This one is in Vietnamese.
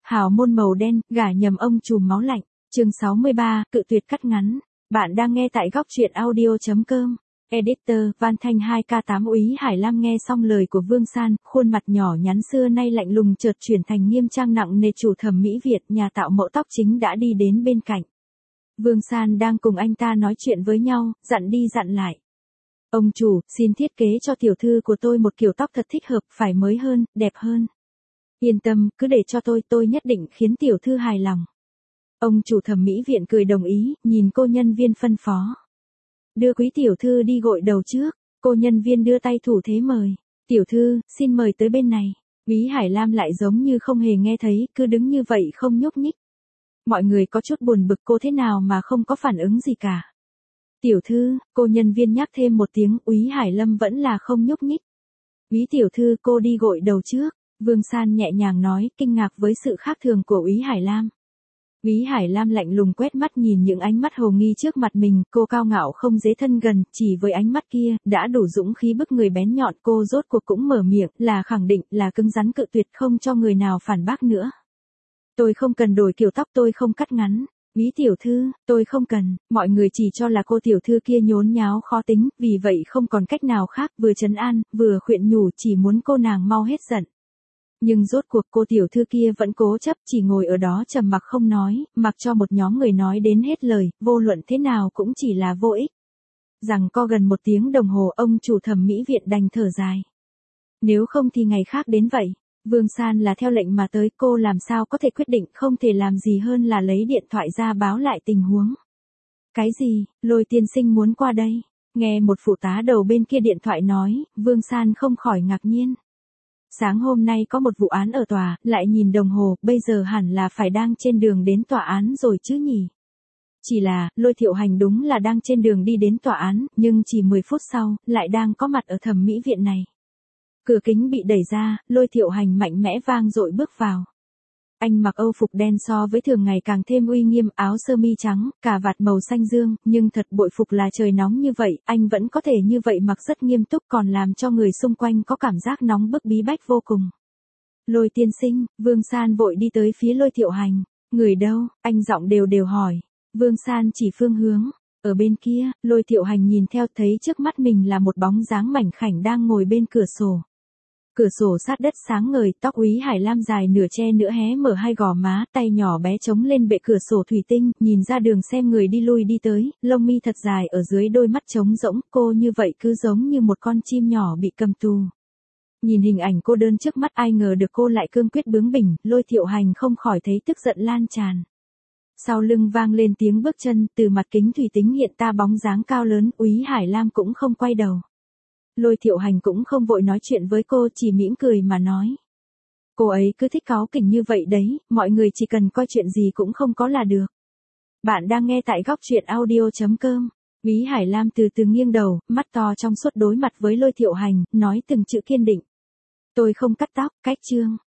Hào môn màu đen, gả nhầm ông trùm máu lạnh. Chương 63, cự tuyệt cắt ngắn. Bạn đang nghe tại góc truyện audio.com. Editor, Van Thanh 2K8 Úy Hải Lam nghe xong lời của Vương San, khuôn mặt nhỏ nhắn xưa nay lạnh lùng chợt chuyển thành nghiêm trang nặng nề. Chủ thẩm mỹ Việt, nhà tạo mẫu tóc chính đã đi đến bên cạnh. Vương San đang cùng anh ta nói chuyện với nhau, dặn đi dặn lại. Ông chủ, xin thiết kế cho tiểu thư của tôi một kiểu tóc thật thích hợp, phải mới hơn, đẹp hơn. Yên tâm, cứ để cho tôi nhất định khiến tiểu thư hài lòng. Ông chủ thẩm mỹ viện cười đồng ý, nhìn cô nhân viên phân phó. Đưa quý tiểu thư đi gội đầu trước, cô nhân viên đưa tay thủ thế mời. Tiểu thư, xin mời tới bên này. Úy Hải Lam lại giống như không hề nghe thấy, cứ đứng như vậy không nhúc nhích. Mọi người có chút buồn bực, cô thế nào mà không có phản ứng gì cả. Tiểu thư, cô nhân viên nhắc thêm một tiếng, Úy Hải Lâm vẫn là không nhúc nhích. Úy tiểu thư, cô đi gội đầu trước. Vương San nhẹ nhàng nói, kinh ngạc với sự khác thường của Úy Hải Lam. Úy Hải Lam lạnh lùng quét mắt nhìn những ánh mắt hồ nghi trước mặt mình, cô cao ngạo không dễ thân gần, chỉ với ánh mắt kia, đã đủ dũng khí bức người bén nhọn. Cô rốt cuộc cũng mở miệng, là khẳng định, là cứng rắn cự tuyệt, không cho người nào phản bác nữa. Tôi không cần đổi kiểu tóc, tôi không cắt ngắn. Úy tiểu thư, tôi không cần. Mọi người chỉ cho là cô tiểu thư kia nhốn nháo khó tính, vì vậy không còn cách nào khác, vừa trấn an, vừa khuyên nhủ, chỉ muốn cô nàng mau hết giận. Nhưng rốt cuộc cô tiểu thư kia vẫn cố chấp, chỉ ngồi ở đó trầm mặc không nói, mặc cho một nhóm người nói đến hết lời, vô luận thế nào cũng chỉ là vô ích. Rằng co gần 1 tiếng đồng hồ, ông chủ thẩm mỹ viện đành thở dài. Nếu không thì ngày khác đến vậy. Vương San là theo lệnh mà tới, cô làm sao có thể quyết định, không thể làm gì hơn là lấy điện thoại ra báo lại tình huống. Cái gì, Lôi tiên sinh muốn qua đây? Nghe một phụ tá đầu bên kia điện thoại nói, Vương San không khỏi ngạc nhiên. Sáng hôm nay có một vụ án ở tòa, lại nhìn đồng hồ, bây giờ hẳn là phải đang trên đường đến tòa án rồi chứ nhỉ? Chỉ là, Lôi Thiệu Hành đúng là đang trên đường đi đến tòa án, nhưng chỉ 10 phút sau, lại đang có mặt ở thẩm mỹ viện này. Cửa kính bị đẩy ra, Lôi Thiệu Hành mạnh mẽ vang dội bước vào. Anh mặc âu phục đen so với thường ngày càng thêm uy nghiêm, áo sơ mi trắng, cà vạt màu xanh dương, nhưng thật bội phục là trời nóng như vậy, anh vẫn có thể như vậy mặc rất nghiêm túc, còn làm cho người xung quanh có cảm giác nóng bức bí bách vô cùng. Lôi tiên sinh, Vương San vội đi tới phía Lôi Thiệu Hành. Người đâu? Anh giọng đều hỏi. Vương San chỉ phương hướng. Ở bên kia, Lôi Thiệu Hành nhìn theo, thấy trước mắt mình là một bóng dáng mảnh khảnh đang ngồi bên cửa sổ. Cửa sổ sát đất sáng ngời, tóc Úy Hải Lam dài nửa che nửa hé mở hai gò má, tay nhỏ bé chống lên bệ cửa sổ thủy tinh, nhìn ra đường xem người đi lui đi tới, lông mi thật dài ở dưới đôi mắt trống rỗng, cô như vậy cứ giống như một con chim nhỏ bị cầm tù. Nhìn hình ảnh cô đơn trước mắt, ai ngờ được cô lại cương quyết bướng bỉnh, Lôi Thiệu Hành không khỏi thấy tức giận lan tràn. Sau lưng vang lên tiếng bước chân, từ mặt kính thủy tinh hiện ta bóng dáng cao lớn, Úy Hải Lam cũng không quay đầu. Lôi Thiệu Hành cũng không vội nói chuyện với cô, chỉ mỉm cười mà nói. Cô ấy cứ thích cáu kỉnh như vậy đấy, mọi người chỉ cần coi chuyện gì cũng không có là được. Bạn đang nghe tại góc truyện audio.com. Úy Hải Lam từ từ nghiêng đầu, mắt to trong suốt đối mặt với Lôi Thiệu Hành, nói từng chữ kiên định. Tôi không cắt tóc, cách chương.